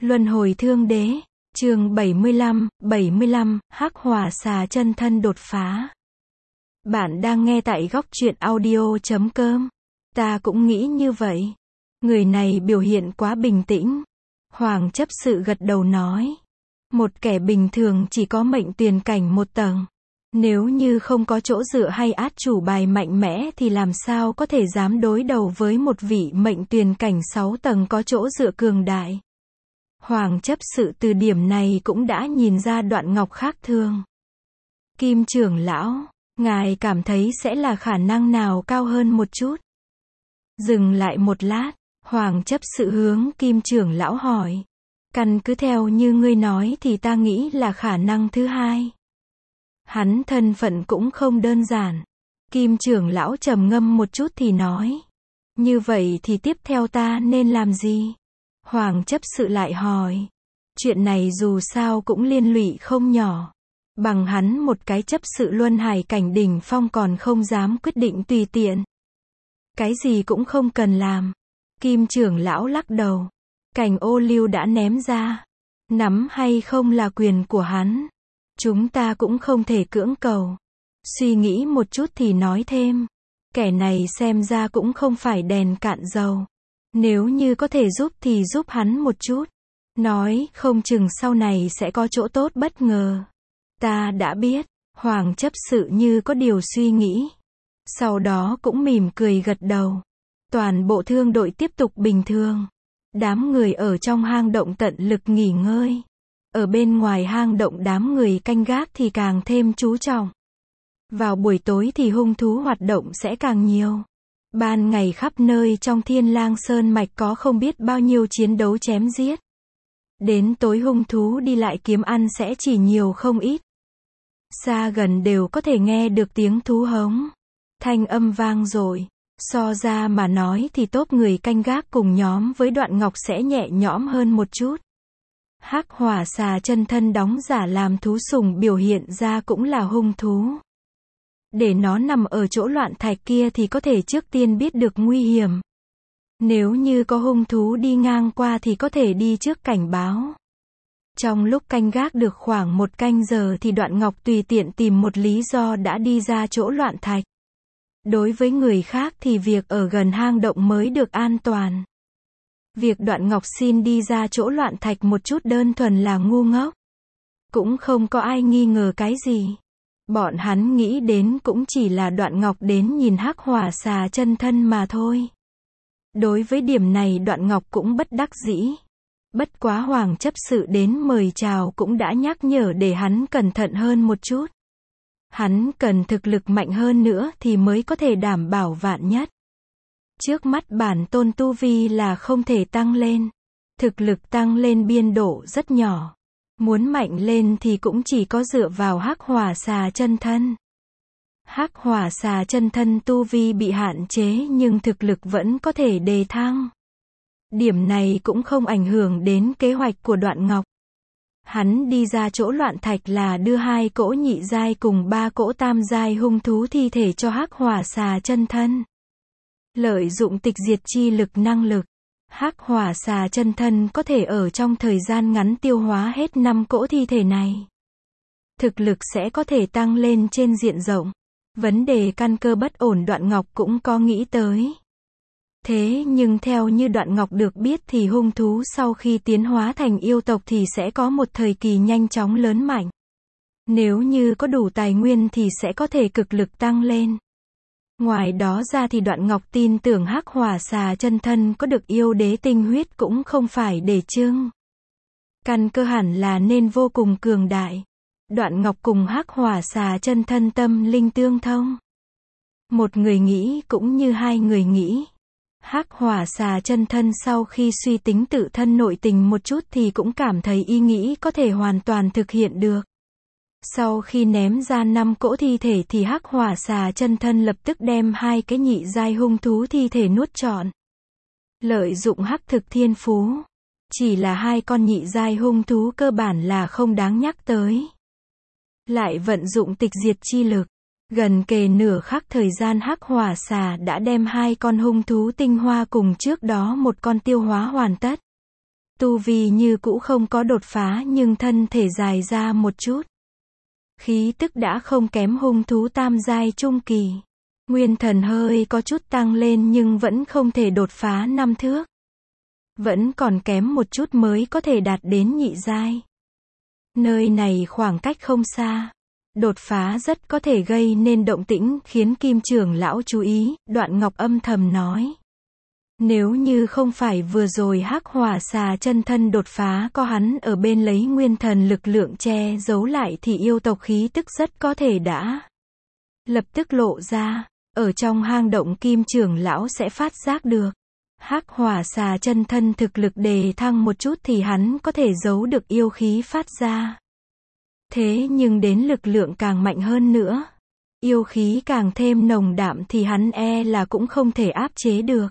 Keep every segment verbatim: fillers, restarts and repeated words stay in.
Luân hồi thương đế, chương bảy mươi lăm, bảy mươi lăm, hắc hỏa xà chân thân đột phá. Bạn đang nghe tại góc truyện audio chấm com. Ta cũng nghĩ như vậy. Người này biểu hiện quá bình tĩnh. Hoàng chấp sự gật đầu nói. Một kẻ bình thường chỉ có mệnh tuyền cảnh một tầng. Nếu như không có chỗ dựa hay át chủ bài mạnh mẽ thì làm sao có thể dám đối đầu với một vị mệnh tuyền cảnh sáu tầng có chỗ dựa cường đại. Hoàng chấp sự từ điểm này cũng đã nhìn ra Đoạn Ngọc khác thường. Kim trưởng lão, ngài cảm thấy sẽ là khả năng nào cao hơn một chút? Dừng lại một lát, Hoàng chấp sự hướng Kim trưởng lão hỏi. Căn cứ theo như ngươi nói thì ta nghĩ là khả năng thứ hai. Hắn thân phận cũng không đơn giản. Kim trưởng lão trầm ngâm một chút thì nói. Như vậy thì tiếp theo ta nên làm gì? Hoàng chấp sự lại hỏi. Chuyện này dù sao cũng liên lụy không nhỏ. Bằng hắn một cái chấp sự luân hải cảnh đỉnh phong còn không dám quyết định tùy tiện. Cái gì cũng không cần làm. Kim trưởng lão lắc đầu. Cành ô liu đã ném ra. Nắm hay không là quyền của hắn. Chúng ta cũng không thể cưỡng cầu. Suy nghĩ một chút thì nói thêm. Kẻ này xem ra cũng không phải đèn cạn dầu. Nếu như có thể giúp thì giúp hắn một chút. Nói không chừng sau này sẽ có chỗ tốt bất ngờ. Ta đã biết. Hoàng chấp sự như có điều suy nghĩ. Sau đó cũng mỉm cười gật đầu. Toàn bộ thương đội tiếp tục bình thường. Đám người ở trong hang động tận lực nghỉ ngơi. Ở bên ngoài hang động đám người canh gác thì càng thêm chú trọng. Vào buổi tối thì hung thú hoạt động sẽ càng nhiều. Ban ngày khắp nơi trong Thiên Lang Sơn mạch có không biết bao nhiêu chiến đấu chém giết. Đến tối hung thú đi lại kiếm ăn sẽ chỉ nhiều không ít. Xa gần đều có thể nghe được tiếng thú hống. Thanh âm vang dội. So ra mà nói thì tốt người canh gác cùng nhóm với Đoạn Ngọc sẽ nhẹ nhõm hơn một chút. Hắc hỏa xà chân thân đóng giả làm thú sùng biểu hiện ra cũng là hung thú. Để nó nằm ở chỗ loạn thạch kia thì có thể trước tiên biết được nguy hiểm. Nếu như có hung thú đi ngang qua thì có thể đi trước cảnh báo. Trong lúc canh gác được khoảng một canh giờ thì Đoạn Ngọc tùy tiện tìm một lý do đã đi ra chỗ loạn thạch. Đối với người khác thì việc ở gần hang động mới được an toàn. Việc Đoạn Ngọc xin đi ra chỗ loạn thạch một chút đơn thuần là ngu ngốc. Cũng không có ai nghi ngờ cái gì. Bọn hắn nghĩ đến cũng chỉ là Đoạn Ngọc đến nhìn hắc hỏa xà chân thân mà thôi. Đối với điểm này Đoạn Ngọc cũng bất đắc dĩ. Bất quá Hoàng chấp sự đến mời chào cũng đã nhắc nhở để hắn cẩn thận hơn một chút. Hắn cần thực lực mạnh hơn nữa thì mới có thể đảm bảo vạn nhất. Trước mắt bản tôn tu vi là không thể tăng lên. Thực lực tăng lên biên độ rất nhỏ. Muốn mạnh lên thì cũng chỉ có dựa vào hắc hỏa xà chân thân. Hắc hỏa xà chân thân tu vi bị hạn chế nhưng thực lực vẫn có thể đề thăng. Điểm này cũng không ảnh hưởng đến kế hoạch của Đoạn Ngọc. Hắn đi ra chỗ loạn thạch là đưa hai cỗ nhị giai cùng ba cỗ tam giai hung thú thi thể cho hắc hỏa xà chân thân. Lợi dụng tịch diệt chi lực năng lực. Hắc hỏa xà chân thân có thể ở trong thời gian ngắn tiêu hóa hết năm cỗ thi thể này. Thực lực sẽ có thể tăng lên trên diện rộng. Vấn đề căn cơ bất ổn Đoạn Ngọc cũng có nghĩ tới. Thế nhưng theo như Đoạn Ngọc được biết thì hung thú sau khi tiến hóa thành yêu tộc thì sẽ có một thời kỳ nhanh chóng lớn mạnh. Nếu như có đủ tài nguyên thì sẽ có thể cực lực tăng lên. Ngoài đó ra thì Đoạn Ngọc tin tưởng hắc hỏa xà chân thân có được yêu đế tinh huyết cũng không phải để chưng. Căn cơ hẳn là nên vô cùng cường đại. Đoạn Ngọc cùng hắc hỏa xà chân thân tâm linh tương thông. Một người nghĩ cũng như hai người nghĩ. Hắc hỏa xà chân thân sau khi suy tính tự thân nội tình một chút thì cũng cảm thấy ý nghĩ có thể hoàn toàn thực hiện được. Sau khi ném ra năm cỗ thi thể thì hắc hỏa xà chân thân lập tức đem hai cái nhị giai hung thú thi thể nuốt trọn. Lợi dụng hắc thực thiên phú. Chỉ là hai con nhị giai hung thú cơ bản là không đáng nhắc tới. Lại vận dụng tịch diệt chi lực. Gần kề nửa khắc thời gian hắc hỏa xà đã đem hai con hung thú tinh hoa cùng trước đó một con tiêu hóa hoàn tất. Tu vi như cũ không có đột phá nhưng thân thể dài ra một chút. Khí tức đã không kém hung thú tam giai trung kỳ. Nguyên thần hơi có chút tăng lên nhưng vẫn không thể đột phá năm thước. Vẫn còn kém một chút mới có thể đạt đến nhị giai. Nơi này khoảng cách không xa. Đột phá rất có thể gây nên động tĩnh khiến Kim trưởng lão chú ý, Đoạn Ngọc âm thầm nói. Nếu như không phải vừa rồi Hắc Hỏa Xà chân thân đột phá có hắn ở bên lấy nguyên thần lực lượng che giấu lại thì yêu tộc khí tức rất có thể đã lập tức lộ ra, ở trong hang động Kim trưởng lão sẽ phát giác được. Hắc Hỏa Xà chân thân thực lực đề thăng một chút thì hắn có thể giấu được yêu khí phát ra. Thế nhưng đến lực lượng càng mạnh hơn nữa, yêu khí càng thêm nồng đạm thì hắn e là cũng không thể áp chế được.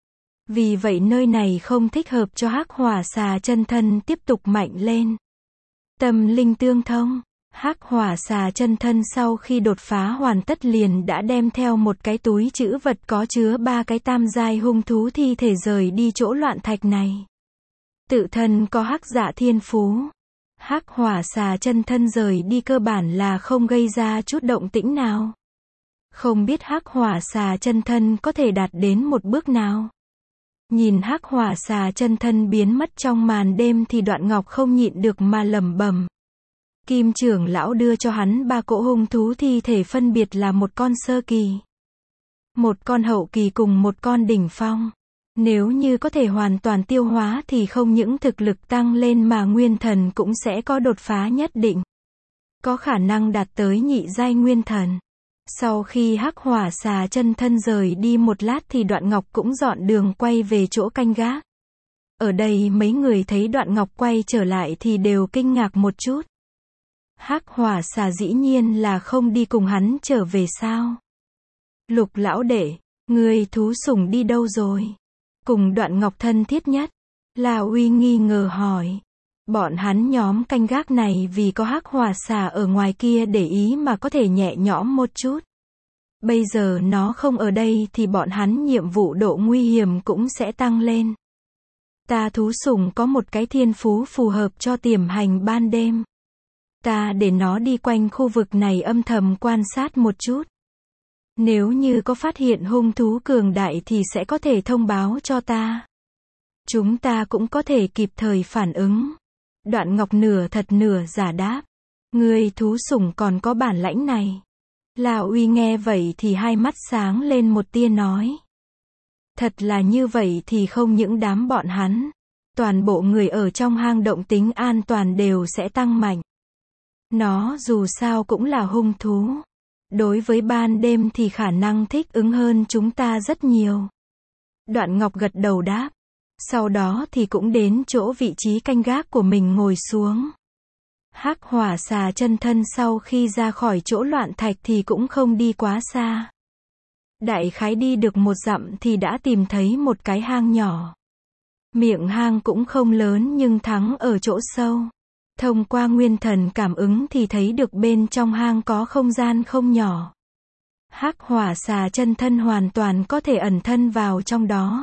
Vì vậy nơi này không thích hợp cho Hắc Hỏa Xà chân thân tiếp tục mạnh lên. Tâm linh tương thông, Hắc Hỏa Xà chân thân sau khi đột phá hoàn tất liền đã đem theo một cái túi trữ vật có chứa ba cái tam giai hung thú thi thể rời đi chỗ loạn thạch này. Tự thân có hắc dạ thiên phú. Hắc Hỏa Xà chân thân rời đi cơ bản là không gây ra chút động tĩnh nào. Không biết Hắc Hỏa Xà chân thân có thể đạt đến một bước nào. Nhìn Hắc Hỏa Xà chân thân biến mất trong màn đêm thì Đoạn Ngọc không nhịn được mà lẩm bẩm. Kim trưởng lão đưa cho hắn ba cỗ hung thú thi thể phân biệt là một con sơ kỳ, một con hậu kỳ cùng một con đỉnh phong. Nếu như có thể hoàn toàn tiêu hóa thì không những thực lực tăng lên mà nguyên thần cũng sẽ có đột phá nhất định. Có khả năng đạt tới nhị giai nguyên thần. Sau khi Hắc Hỏa Xà chân thân rời đi một lát thì Đoạn Ngọc cũng dọn đường quay về chỗ canh gác. Ở đây mấy người thấy Đoạn Ngọc quay trở lại thì đều kinh ngạc một chút. Hắc Hỏa Xà dĩ nhiên là không đi cùng hắn trở về sao? Lục lão đệ, người thú sủng đi đâu rồi? Cùng Đoạn Ngọc thân thiết nhất, La Uy nghi ngờ hỏi. Bọn hắn nhóm canh gác này vì có Hắc Hỏa Xà ở ngoài kia để ý mà có thể nhẹ nhõm một chút. Bây giờ nó không ở đây thì bọn hắn nhiệm vụ độ nguy hiểm cũng sẽ tăng lên. Ta thú sủng có một cái thiên phú phù hợp cho tiềm hành ban đêm. Ta để nó đi quanh khu vực này âm thầm quan sát một chút. Nếu như có phát hiện hung thú cường đại thì sẽ có thể thông báo cho ta. Chúng ta cũng có thể kịp thời phản ứng. Đoạn Ngọc nửa thật nửa giả đáp. Người thú sủng còn có bản lãnh này. La Uy nghe vậy thì hai mắt sáng lên một tia nói. Thật là như vậy thì không những đám bọn hắn, toàn bộ người ở trong hang động tính an toàn đều sẽ tăng mạnh. Nó dù sao cũng là hung thú. Đối với ban đêm thì khả năng thích ứng hơn chúng ta rất nhiều. Đoạn Ngọc gật đầu đáp. Sau đó thì cũng đến chỗ vị trí canh gác của mình ngồi xuống. Hắc Hỏa Xà chân thân sau khi ra khỏi chỗ loạn thạch thì cũng không đi quá xa. Đại khái đi được một dặm thì đã tìm thấy một cái hang nhỏ. Miệng hang cũng không lớn nhưng thắng ở chỗ sâu. Thông qua nguyên thần cảm ứng thì thấy được bên trong hang có không gian không nhỏ. Hắc Hỏa Xà chân thân hoàn toàn có thể ẩn thân vào trong đó.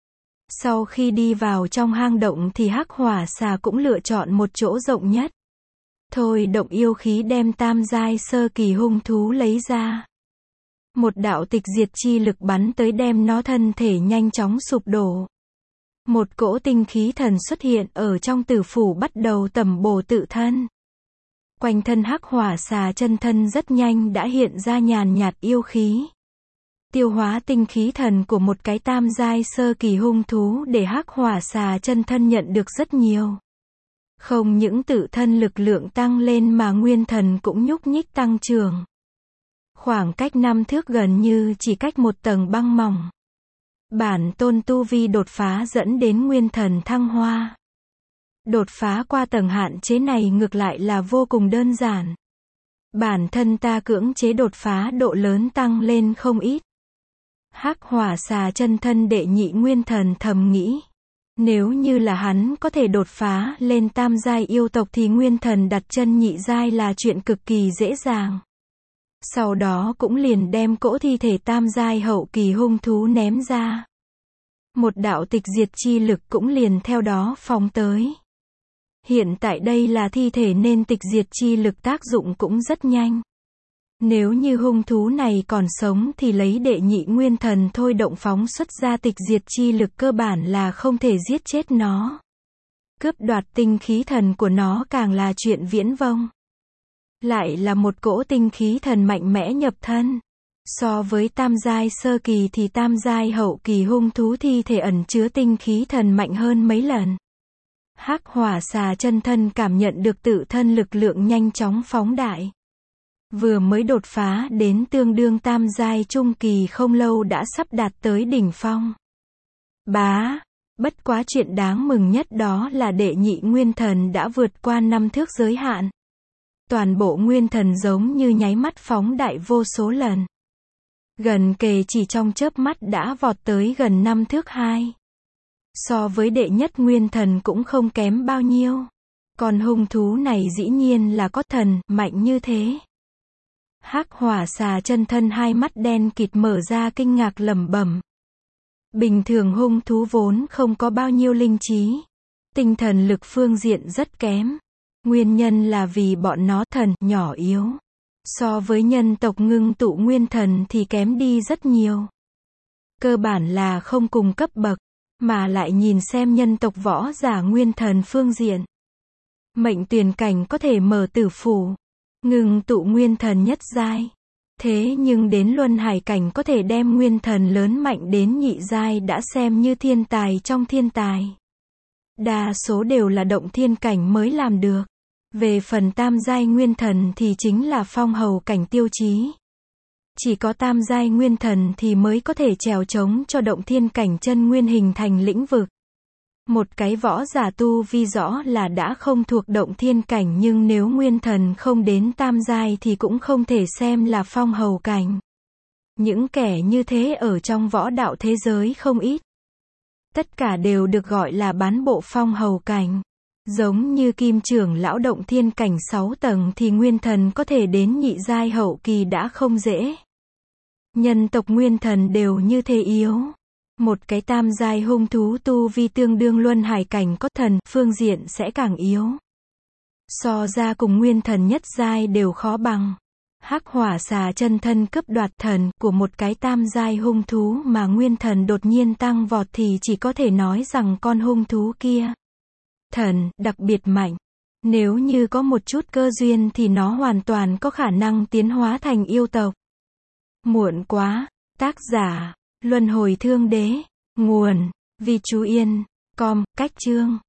Sau khi đi vào trong hang động thì Hắc Hỏa Xà cũng lựa chọn một chỗ rộng nhất. Thôi động yêu khí đem tam giai sơ kỳ hung thú lấy ra. Một đạo tịch diệt chi lực bắn tới đem nó thân thể nhanh chóng sụp đổ. Một cỗ tinh khí thần xuất hiện ở trong tử phủ bắt đầu tẩm bổ tự thân. Quanh thân Hắc Hỏa Xà chân thân rất nhanh đã hiện ra nhàn nhạt yêu khí. Tiêu hóa tinh khí thần của một cái tam giai sơ kỳ hung thú để Hắc Hỏa Xà chân thân nhận được rất nhiều. Không những tự thân lực lượng tăng lên mà nguyên thần cũng nhúc nhích tăng trưởng. Khoảng cách năm thước gần như chỉ cách một tầng băng mỏng. Bản tôn tu vi đột phá dẫn đến nguyên thần thăng hoa. Đột phá qua tầng hạn chế này ngược lại là vô cùng đơn giản. Bản thân ta cưỡng chế đột phá độ lớn tăng lên không ít. Hắc Hỏa Xà chân thân đệ nhị nguyên thần thầm nghĩ. Nếu như là hắn có thể đột phá lên tam giai yêu tộc thì nguyên thần đặt chân nhị giai là chuyện cực kỳ dễ dàng. Sau đó cũng liền đem cỗ thi thể tam giai hậu kỳ hung thú ném ra. một đạo tịch diệt chi lực cũng liền theo đó phóng tới. Hiện tại đây là thi thể nên tịch diệt chi lực tác dụng cũng rất nhanh. Nếu như hung thú này còn sống thì lấy đệ nhị nguyên thần thôi động phóng xuất ra tịch diệt chi lực cơ bản là không thể giết chết nó. Cướp đoạt tinh khí thần của nó càng là chuyện viễn vông. Lại là một cỗ tinh khí thần mạnh mẽ nhập thân. So với tam giai sơ kỳ thì tam giai hậu kỳ hung thú thi thể ẩn chứa tinh khí thần mạnh hơn mấy lần. Hắc hỏa xà chân thân cảm nhận được tự thân lực lượng nhanh chóng phóng đại. Vừa mới đột phá đến tương đương tam giai trung kỳ không lâu đã sắp đạt tới đỉnh phong. Bá, bất quá chuyện đáng mừng nhất đó là đệ nhị nguyên thần đã vượt qua năm thước giới hạn. Toàn bộ nguyên thần giống như nháy mắt phóng đại vô số lần. Gần kề chỉ trong chớp mắt đã vọt tới gần năm thước hai. So với đệ nhất nguyên thần cũng không kém bao nhiêu. Còn hung thú này dĩ nhiên là có thần, mạnh như thế. Hắc hỏa xà chân thân hai mắt đen kịt mở ra kinh ngạc lẩm bẩm. Bình thường hung thú vốn không có bao nhiêu linh trí. Tinh thần lực phương diện rất kém. Nguyên nhân là vì bọn nó thần nhỏ yếu. So với nhân tộc ngưng tụ nguyên thần thì kém đi rất nhiều. Cơ bản là không cùng cấp bậc, mà lại nhìn xem nhân tộc võ giả nguyên thần phương diện. Mệnh tuyển cảnh có thể mở tử phủ, ngưng tụ nguyên thần nhất giai. Thế nhưng đến luân hải cảnh có thể đem nguyên thần lớn mạnh đến nhị giai đã xem như thiên tài trong thiên tài. Đa số đều là động thiên cảnh mới làm được. Về phần tam giai nguyên thần thì chính là phong hầu cảnh tiêu chí. Chỉ có tam giai nguyên thần thì mới có thể trèo trống cho động thiên cảnh chân nguyên hình thành lĩnh vực. Một cái võ giả tu vi rõ là đã không thuộc động thiên cảnh nhưng nếu nguyên thần không đến tam giai thì cũng không thể xem là phong hầu cảnh. Những kẻ như thế ở trong võ đạo thế giới không ít. Tất cả đều được gọi là bán bộ phong hầu cảnh. Giống như kim trưởng lão động thiên cảnh sáu tầng thì nguyên thần có thể đến nhị giai hậu kỳ đã không dễ. Nhân tộc nguyên thần đều như thế yếu. Một cái tam giai hung thú tu vi tương đương luân hải cảnh có thần, phương diện sẽ càng yếu. So ra cùng nguyên thần nhất giai đều khó bằng. Hắc hỏa xà chân thân cướp đoạt thần của một cái tam giai hung thú mà nguyên thần đột nhiên tăng vọt thì chỉ có thể nói rằng con hung thú kia thần đặc biệt mạnh. Nếu như có một chút cơ duyên thì nó hoàn toàn có khả năng tiến hóa thành yêu tộc. Muộn quá. Tác giả Luân Hồi Thương Đế. Nguồn Vi Chú Yên. Com. Cách chương